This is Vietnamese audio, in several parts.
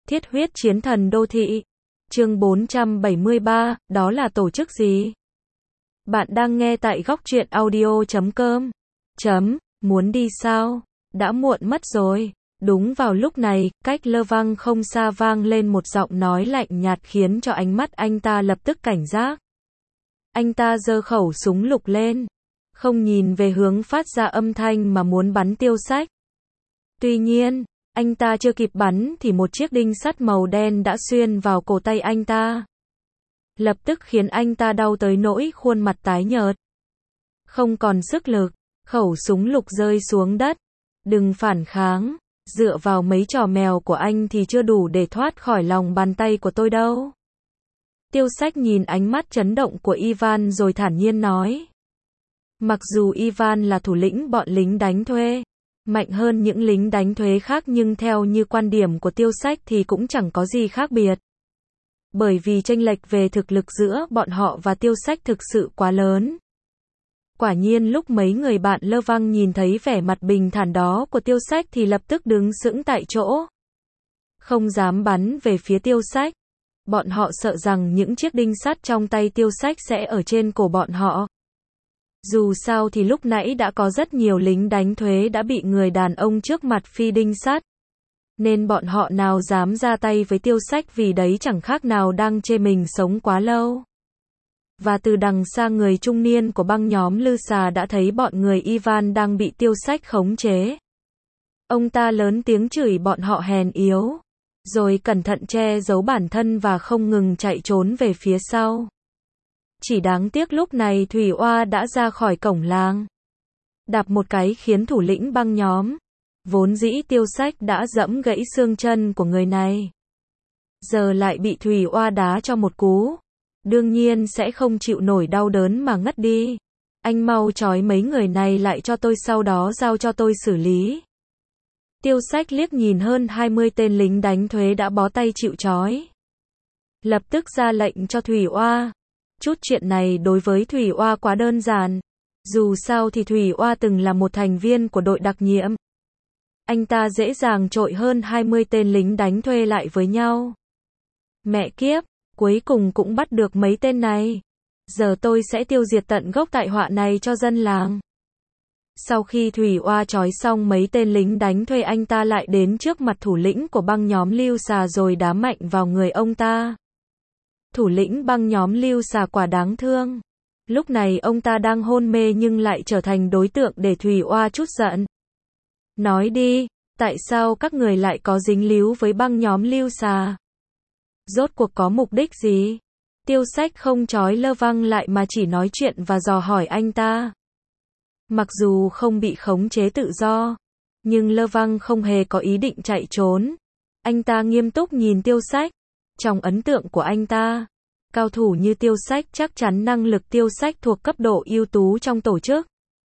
Thiết huyết chiến thần đô thị. Chương 473, đó là tổ chức gì? Bạn đang nghe tại góc truyện audio.com. Muốn đi sao? Đã muộn mất rồi. Đúng vào lúc này, cách lơ văng không xa vang lên một giọng nói lạnh nhạt khiến cho ánh mắt anh ta lập tức cảnh giác. Anh ta giơ khẩu súng lục lên, không nhìn về hướng phát ra âm thanh mà muốn bắn Tiêu Sách. Tuy nhiên, anh ta chưa kịp bắn thì một chiếc đinh sắt màu đen đã xuyên vào cổ tay anh ta. Lập tức khiến anh ta đau tới nỗi khuôn mặt tái nhợt. Không còn sức lực, khẩu súng lục rơi xuống đất. Đừng phản kháng, dựa vào mấy trò mèo của anh thì chưa đủ để thoát khỏi lòng bàn tay của tôi đâu. Tiêu Sách nhìn ánh mắt chấn động của Ivan rồi thản nhiên nói. Mặc dù Ivan là thủ lĩnh bọn lính đánh thuê, mạnh hơn những lính đánh thuê khác nhưng theo như quan điểm của Tiêu Sách thì cũng chẳng có gì khác biệt. Bởi vì chênh lệch về thực lực giữa bọn họ và Tiêu Sách thực sự quá lớn. Quả nhiên lúc mấy người bạn lơ văng nhìn thấy vẻ mặt bình thản đó của Tiêu Sách thì lập tức đứng sững tại chỗ. Không dám bắn về phía Tiêu Sách. Bọn họ sợ rằng những chiếc đinh sắt trong tay Tiêu Sách sẽ ở trên cổ bọn họ. Dù sao thì lúc nãy đã có rất nhiều lính đánh thuê đã bị người đàn ông trước mặt phi đinh sắt. Nên bọn họ nào dám ra tay với Tiêu Sách vì đấy chẳng khác nào đang chê mình sống quá lâu. Và từ đằng xa người trung niên của băng nhóm Lư Xà đã thấy bọn người Ivan đang bị Tiêu Sách khống chế. Ông ta lớn tiếng chửi bọn họ hèn yếu, rồi cẩn thận che giấu bản thân và không ngừng chạy trốn về phía sau. Chỉ đáng tiếc lúc này Thủy Oa đã ra khỏi cổng làng. Đạp một cái khiến thủ lĩnh băng nhóm, vốn dĩ Tiêu Sách đã giẫm gãy xương chân của người này. Giờ lại bị Thủy Oa đá cho một cú. Đương nhiên sẽ không chịu nổi đau đớn mà ngất đi. Anh mau trói mấy người này lại cho tôi sau đó giao cho tôi xử lý. Tiêu Sách liếc nhìn hơn 20 tên lính đánh thuê đã bó tay chịu trói. Lập tức ra lệnh cho Thủy Oa. Chút chuyện này đối với Thủy Oa quá đơn giản. Dù sao thì Thủy Oa từng là một thành viên của đội đặc nhiệm. Anh ta dễ dàng trội hơn 20 tên lính đánh thuê lại với nhau. Mẹ kiếp, cuối cùng cũng bắt được mấy tên này. Giờ tôi sẽ tiêu diệt tận gốc tai họa này cho dân làng. Sau khi Thủy Oa trói xong mấy tên lính đánh thuê, anh ta lại đến trước mặt thủ lĩnh của băng nhóm Lưu Xà rồi đá mạnh vào người ông ta. Thủ lĩnh băng nhóm Lưu Xà quả đáng thương. Lúc này ông ta đang hôn mê nhưng lại trở thành đối tượng để Thủy Oa trút giận. Nói đi, tại sao các người lại có dính líu với băng nhóm Lưu Xà? Rốt cuộc có mục đích gì? Tiêu Sách không trói lơ văng lại mà chỉ nói chuyện và dò hỏi anh ta. Mặc dù không bị khống chế tự do, nhưng lơ văng không hề có ý định chạy trốn. Anh ta nghiêm túc nhìn Tiêu Sách. Trong ấn tượng của anh ta, cao thủ như Tiêu Sách chắc chắn năng lực Tiêu Sách thuộc cấp độ ưu tú trong tổ chức.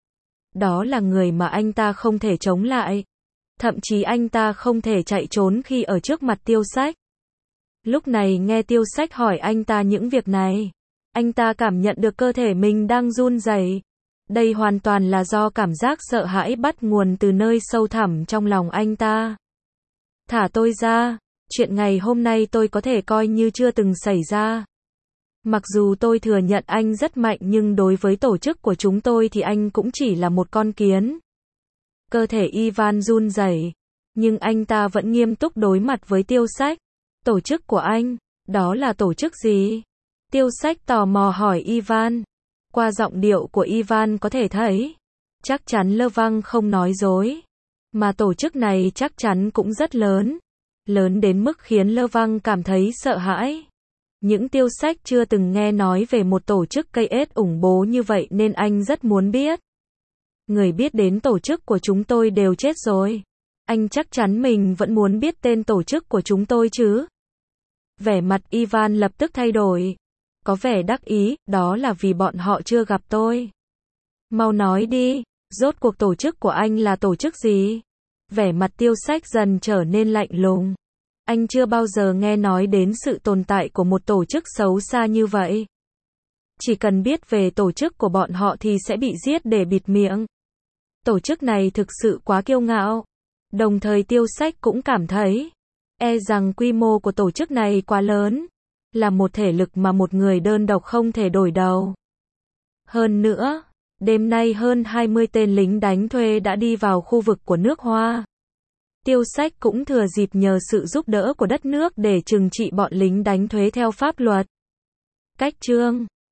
Đó là người mà anh ta không thể chống lại. Thậm chí anh ta không thể chạy trốn khi ở trước mặt Tiêu Sách. Lúc này nghe Tiêu Sách hỏi anh ta những việc này, anh ta cảm nhận được cơ thể mình đang run rẩy. Đây hoàn toàn là do cảm giác sợ hãi bắt nguồn từ nơi sâu thẳm trong lòng anh ta. Thả tôi ra, chuyện ngày hôm nay tôi có thể coi như chưa từng xảy ra. Mặc dù tôi thừa nhận anh rất mạnh nhưng đối với tổ chức của chúng tôi thì anh cũng chỉ là một con kiến. Cơ thể Ivan run rẩy, nhưng anh ta vẫn nghiêm túc đối mặt với Tiêu Sách. Tổ chức của anh, đó là tổ chức gì? Tiêu Sách tò mò hỏi Ivan. Qua giọng điệu của Ivan có thể thấy, chắc chắn lơ văng không nói dối. Mà tổ chức này chắc chắn cũng rất lớn. Lớn đến mức khiến lơ văng cảm thấy sợ hãi. Những Tiêu Sách chưa từng nghe nói về một tổ chức cây ết ủng bố như vậy nên anh rất muốn biết. Người biết đến tổ chức của chúng tôi đều chết rồi. Anh chắc chắn mình vẫn muốn biết tên tổ chức của chúng tôi chứ? Vẻ mặt Ivan lập tức thay đổi. Có vẻ đắc ý, đó là vì bọn họ chưa gặp tôi. Mau nói đi, rốt cuộc tổ chức của anh là tổ chức gì? Vẻ mặt Tiêu Sách dần trở nên lạnh lùng. Anh chưa bao giờ nghe nói đến sự tồn tại của một tổ chức xấu xa như vậy. Chỉ cần biết về tổ chức của bọn họ thì sẽ bị giết để bịt miệng. Tổ chức này thực sự quá kiêu ngạo. Đồng thời Tiêu Sách cũng cảm thấy E rằng quy mô của tổ chức này quá lớn, là một thể lực mà một người đơn độc không thể đổi đầu. Hơn nữa, đêm nay hơn 20 tên lính đánh thuê đã đi vào khu vực của nước Hoa. Tiêu Sách cũng thừa dịp nhờ sự giúp đỡ của đất nước để trừng trị bọn lính đánh thuê theo pháp luật. Cách chương